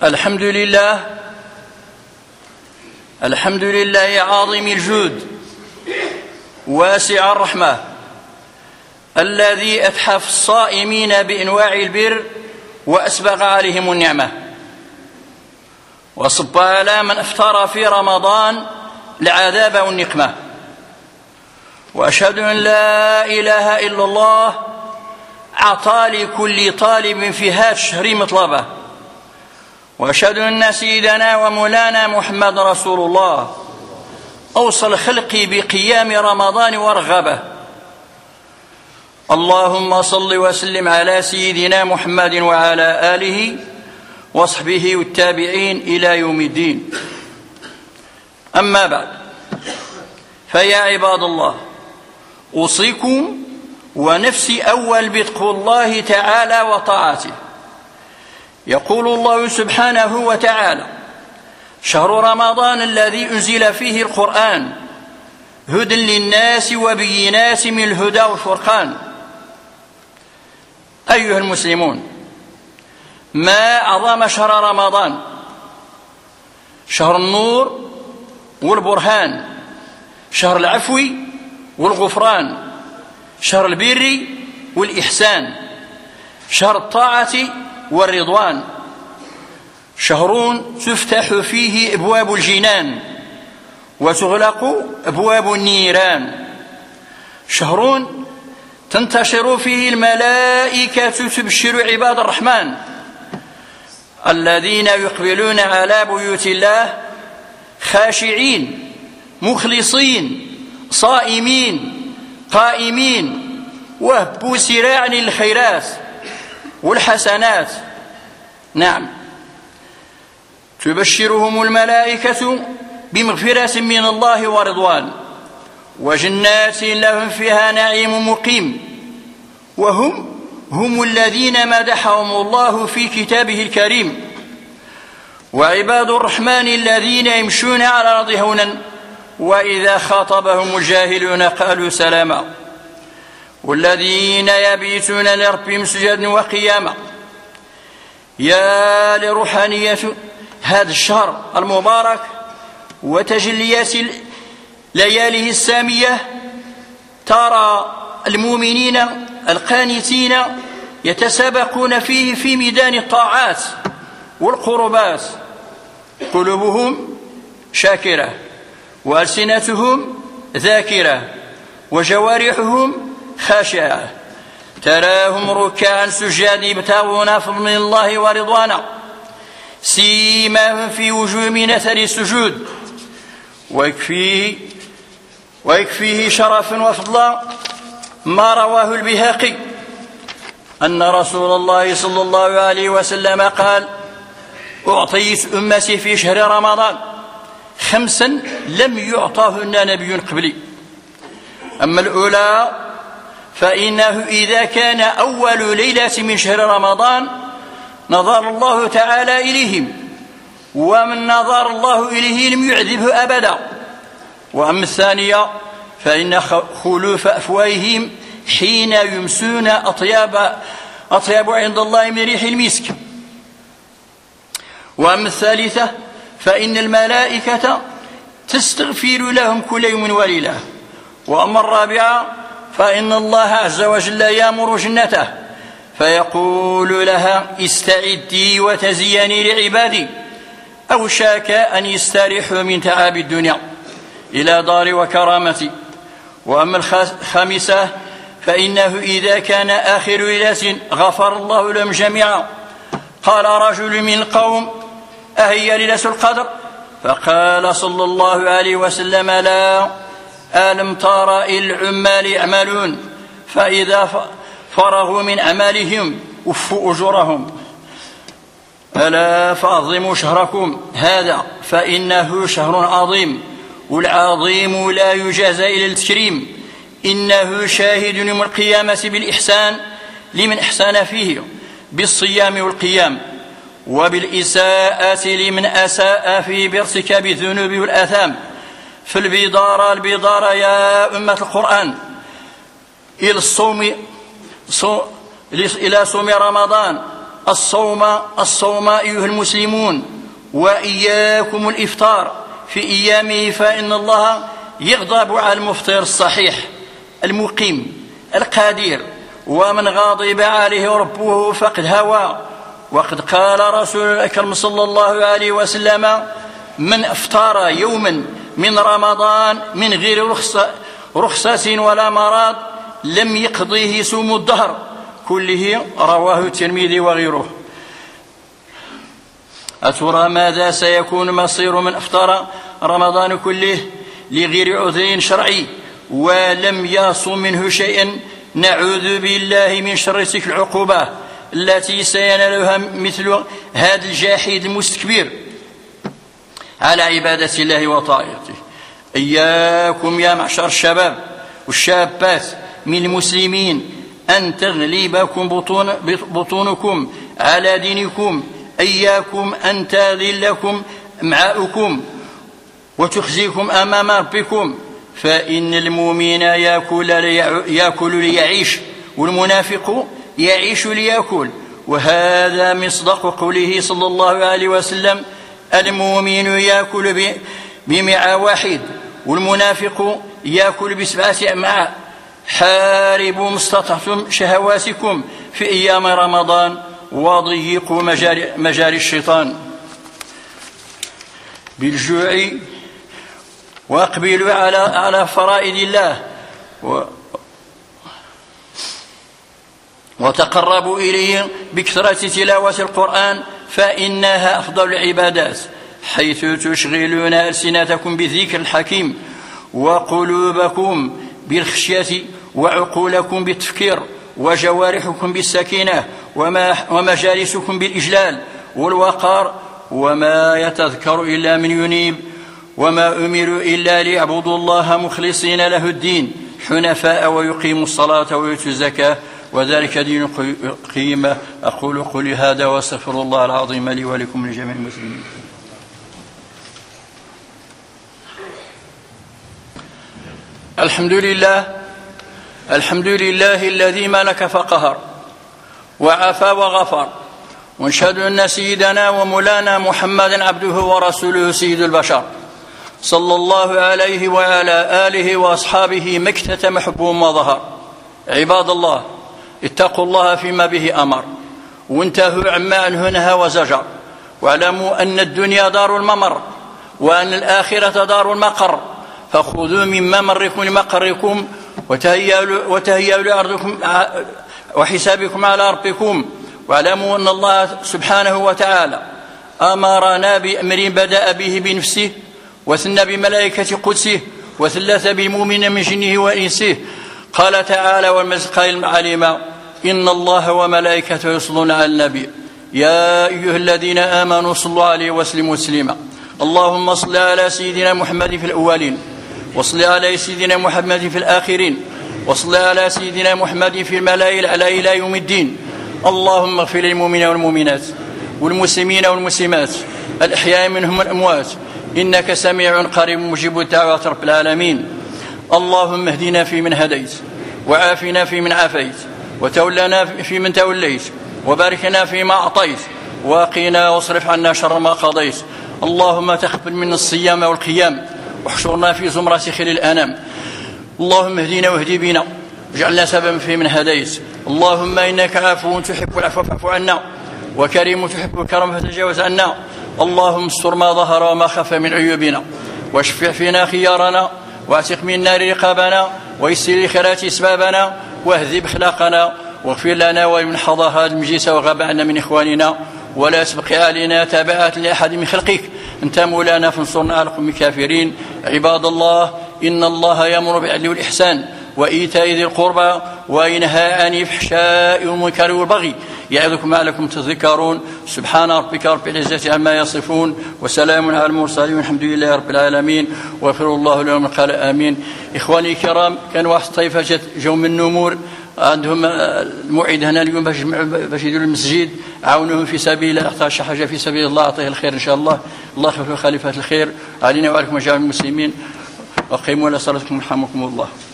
الحمد لله عظيم الجود واسع الرحمة، الذي أتحف الصائمين بأنواع البر وأسبغ عليهم النعمة، وصب على من افطر في رمضان العذاب والنقمة. وأشهد أن لا إله إلا الله أعطى لكل طالب في هذا الشهر مطلبه، وأشهد أن سيدنا ومولانا محمد رسول الله أوصى الخلق بقيام رمضان ورغبه. اللهم صل وسلم على سيدنا محمد وعلى آله وصحبه والتابعين إلى يوم الدين. أما بعد، فيا عباد الله، أوصيكم ونفسي أول بتقوى الله تعالى وطاعته. يقول الله سبحانه وتعالى: شهر رمضان الذي أنزل فيه القرآن هدى للناس وبينات من الهدى والفرقان. أيها المسلمون، ما أعظم شهر رمضان، شهر النور والبرهان، شهر العفو والغفران، شهر البر والإحسان، شهر الطاعة والرضوان، شهر تفتح فيه أبواب الجنان وتغلق أبواب النيران، شهر تنتشر فيه الملائكة تبشر عباد الرحمن الذين يقبلون على بيوت الله خاشعين مخلصين صائمين قائمين، وهبوا سراعا للخيرات والحسنات. نعم، تبشرهم الملائكة بمغفرة من الله ورضوان وجنات لهم فيها نعيم مقيم، وهم الذين مدحهم الله في كتابه الكريم: وعباد الرحمن الذين يمشون على الأرض هونا وإذا خاطبهم الجاهلون قالوا سلاما، والذين يبيتون لربهم سجدا وقياما. يا لروحانية هذا الشهر المبارك وتجليات لياليه السامية، ترى المؤمنين القانتين يتسابقون فيه في ميدان الطاعات والقربات، قلوبهم شاكرة وألسنتهم ذاكرة وجوارحهم خاشعة، تراهم ركعا سجادا يبتغون فضلا من الله ورضوانا، سيماهم في وجوههم من أثر السجود. ويكفيه شرفا وفضلا ما رواه البيهقي أن رسول الله صلى الله عليه وسلم قال: أعطيت أمتي في شهر رمضان 5 لم يعطاهن نبي قبلي. أما الأولى فإنه إذا كان أول ليلة من شهر رمضان نظر الله تعالى إليهم، ومن نظر الله إليه لم يعذبه أبدا. وأما الثانية فإن خلوف أفواههم حين يمسون أطياب عند الله من ريح المسك. وأما الثالثة فإن الملائكة تستغفر لهم كل يوم وليلة. وأما الرابعة فإن الله عز وجل يأمر جنته فيقول لها: استعدي وتزيني لعبادي، أوشك أن يستريحوا من تعاب الدنيا إلى دار وكرامتي. وأما الخامسة فإنه إذا كان آخر ليلة غفر الله لهم جميعا. قال رجل من القوم: أهي ليلة القدر؟ فقال صلى الله عليه وسلم: لا، ألم تر العمال يعملون فإذا فرغوا من أعمالهم وفوا أجورهم. ألا فأعظموا شهركم هذا فإنه شهر عظيم، والعظيم لا يجازى إلى التكريم. إنه شاهد يوم القيامة بالإحسان لمن أحسن فيه بالصيام والقيام، وبالإساءة لمن أساء فيه بارتكاب الذنوب والآثام. فالبدار يا أمة القرآن إلى صوم رمضان الصوم أيها المسلمون، وإياكم الإفطار في أيامه، فإن الله يغضب على المفطر الصحيح المقيم القادر، ومن غضب عليه ربه فقد هوى. وقد قال رسول الأكرم صلى الله عليه وسلم: من أفطر يوما من رمضان من غير رخصة ولا مرض لم يقضيه صوم الدهر كله. رواه الترمذي وغيره. أترى ماذا سيكون مصير من أفطر رمضان كله لغير عذر شرعي ولم يصم منه شيئا؟ نعوذ بالله من شر تلك العقوبة التي سينالها مثل هذا الجاحد المستكبر على عبادة الله وطاعته. إياكم يا معشر الشباب والشابات من المسلمين أن تغلبكم بطونكم على دينكم. إياكم أن تذلكم أمعاؤكم وتخزيكم أمام ربكم، فإن المؤمن يأكل ليعيش، والمنافق يعيش ليأكل. وهذا مصداق قوله صلى الله عليه وسلم: المؤمن يأكل بمعى واحد والمنافق يأكل بسبعة أمعاء. حاربوا ما استطعتم شهواتكم في أيام رمضان وضيقوا مجاري الشيطان بالجوع، واقبلوا على فرائض الله وتقربوا إليه بكثرة تلاوة القرآن، فإنها أفضل العبادات، حيث تشغلون ألسنتكم بالذكر الحكيم وقلوبكم بالخشية وعقولكم بالتفكير وجوارحكم بالسكينة ومجالسكم بالإجلال والوقار. وما يتذكر إلا من ينيب، وما أمروا إلا ليعبدوا الله مخلصين له الدين حنفاء ويقيموا الصلاة ويؤتوا الزكاة وذلك دين القيمة. أقول قولي هذا واستغفر الله العظيم لي ولكم لجميع المسلمين. الحمد لله الذي ملك فقهر وعفى وغفر، ونشهد أن سيدنا ومولانا محمدا عبده ورسوله سيد البشر صلى الله عليه وعلى آله وأصحابه ما اكتتم حبهم وظهر. عباد الله، اتقوا الله فيما به أمر وانتهوا عما عنه نهى وزجر، واعلموا أن الدنيا دار الممر وأن الآخرة دار المقر، فخذوا من ممركم لمقركم وتهيئوا لأرضكم وحسابكم على ربكم. واعلموا أن الله سبحانه وتعالى أمرنا بأمر بدأ به بنفسه وثنى بملائكة قدسه وثلث بالمؤمن من جنه وإنسه. قال تعالى والمزقاء المعلمة: إن الله وملائكته يصلون على النبي يا أيها الذين آمنوا صلوا عليه وسلموا تسليما. اللهم صل على سيدنا محمد في الأولين، وصل على سيدنا محمد في الآخرين، وصل على سيدنا محمد في الملأ الأعلى إلى يوم الدين. اللهم اغفر للمؤمنين والمؤمنات والمسلمين والمسلمات الأحياء منهم والأموات، إنك سميع قريب مجيب الدعوات رب العالمين. اللهم اهدنا فيمن هديت، وعافنا فيمن عافيت، وتولنا فيمن توليت، وبارك لنا فيما أعطيت، وقنا واصرف عنا شر ما قضيت. اللهم تقبل منا الصيام والقيام، واحشرنا في زمرة خير الأنام. اللهم اهدنا واهدي بنا، واجعلنا سببا في من هديت. اللهم إنك عفو تحب العفو فاعف عنا، وكريم تحب الكرم فتجاوز عنا. اللهم استر ما ظهر وما خفى من عيوبنا، واشفع فينا خيارنا، واعتق من النار رقابنا، ويسر لخيرات اسبابنا، واهذب اخلاقنا، واغفر لنا ولمن حضر هذا المجلس وغاب عنا من اخواننا، ولا تبق علينا تابعات لاحد من خلقك. انت مولانا فانصرنا على القوم الكافرين. عباد الله، ان الله يامر بالعدل والاحسان وايتاء ذي القربى وينهى عن الفحشاء والمنكر والبغي يعظكم لعلكم تذكرون. سبحان ربك رب العزة عما يصفون، وسلام على المرسلين، والحمد لله رب العالمين. وغفر الله لهم قال آمين. إخواني الكرام، كان واحد الطائفة جاو من النمور عندهم الموعد هنا اليوم باش يديروا المسجد، عاونوهم في سبيل الله، اختار شي حاجه في سبيل الله اعطيه الخير ان شاء الله. الله يخلف خليفه الخير علينا وعليكم جميع المسلمين. وقيموا على صلاتكم يرحمكم الله.